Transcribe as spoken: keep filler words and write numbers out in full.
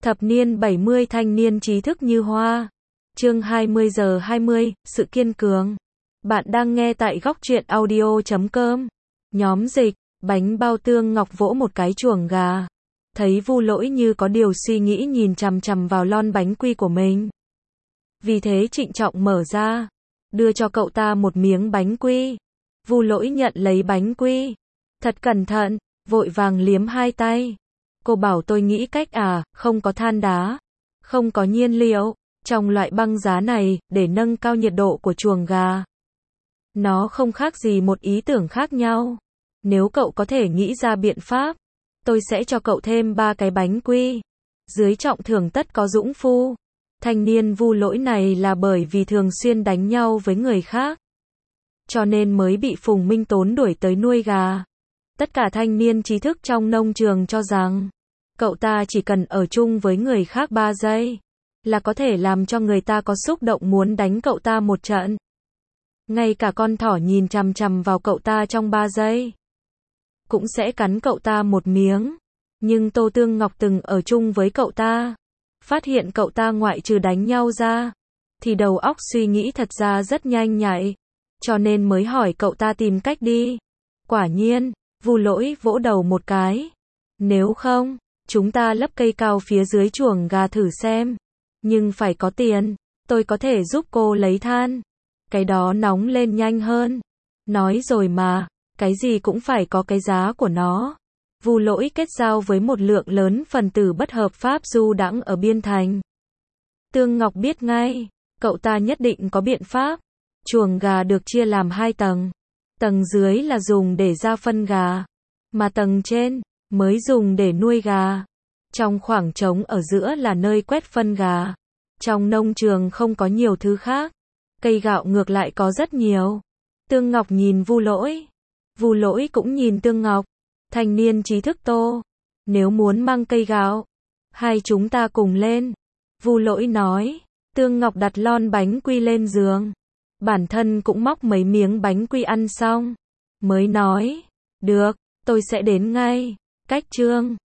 Thập niên bảy mươi thanh niên trí thức như hoa. Chương hai mươi giờ hai mươi, sự kiên cường. Bạn đang nghe tại góc truyện audio chấm com. Nhóm dịch, bánh bao Tương Ngọc vỗ một cái chuồng gà. Thấy Vu Lỗi như có điều suy nghĩ nhìn chằm chằm vào lon bánh quy của mình. Vì thế trịnh trọng mở ra, đưa cho cậu ta một miếng bánh quy. Vu Lỗi nhận lấy bánh quy. Thật cẩn thận, vội vàng liếm hai tay. Cô bảo tôi nghĩ cách à, không có than đá, không có nhiên liệu, trong loại băng giá này, để nâng cao nhiệt độ của chuồng gà. Nó không khác gì một ý tưởng khác nhau. Nếu cậu có thể nghĩ ra biện pháp, tôi sẽ cho cậu thêm ba cái bánh quy. Dưới trọng thưởng tất có dũng phu. Thanh niên Vu Lỗi này là bởi vì thường xuyên đánh nhau với người khác, cho nên mới bị Phùng Minh Tốn đuổi tới nuôi gà. Tất cả thanh niên trí thức trong nông trường cho rằng, cậu ta chỉ cần ở chung với người khác ba giây, là có thể làm cho người ta có xúc động muốn đánh cậu ta một trận. Ngay cả con thỏ nhìn chằm chằm vào cậu ta trong ba giây, cũng sẽ cắn cậu ta một miếng. Nhưng Tô Tương Ngọc từng ở chung với cậu ta, phát hiện cậu ta ngoại trừ đánh nhau ra, thì đầu óc suy nghĩ thật ra rất nhanh nhạy, cho nên mới hỏi cậu ta tìm cách đi. Quả nhiên, Vu Lỗi vỗ đầu một cái. Nếu không, chúng ta lấp cây cao phía dưới chuồng gà thử xem. Nhưng phải có tiền, tôi có thể giúp cô lấy than. Cái đó nóng lên nhanh hơn. Nói rồi mà, cái gì cũng phải có cái giá của nó. Vu Lỗi kết giao với một lượng lớn phần tử bất hợp pháp du đãng ở Biên Thành. Tương Ngọc biết ngay, cậu ta nhất định có biện pháp. Chuồng gà được chia làm hai tầng. Tầng dưới là dùng để ra phân gà, mà tầng trên mới dùng để nuôi gà. Trong khoảng trống ở giữa là nơi quét phân gà. Trong nông trường không có nhiều thứ khác. Cây gạo ngược lại có rất nhiều. Tương Ngọc nhìn Vu Lỗi. Vu Lỗi cũng nhìn Tương Ngọc. Thanh niên trí thức Tô, nếu muốn mang cây gạo, hai chúng ta cùng lên. Vu Lỗi nói. Tương Ngọc đặt lon bánh quy lên giường. Bản thân cũng móc mấy miếng bánh quy ăn xong, mới nói, được, tôi sẽ đến ngay. Cách chương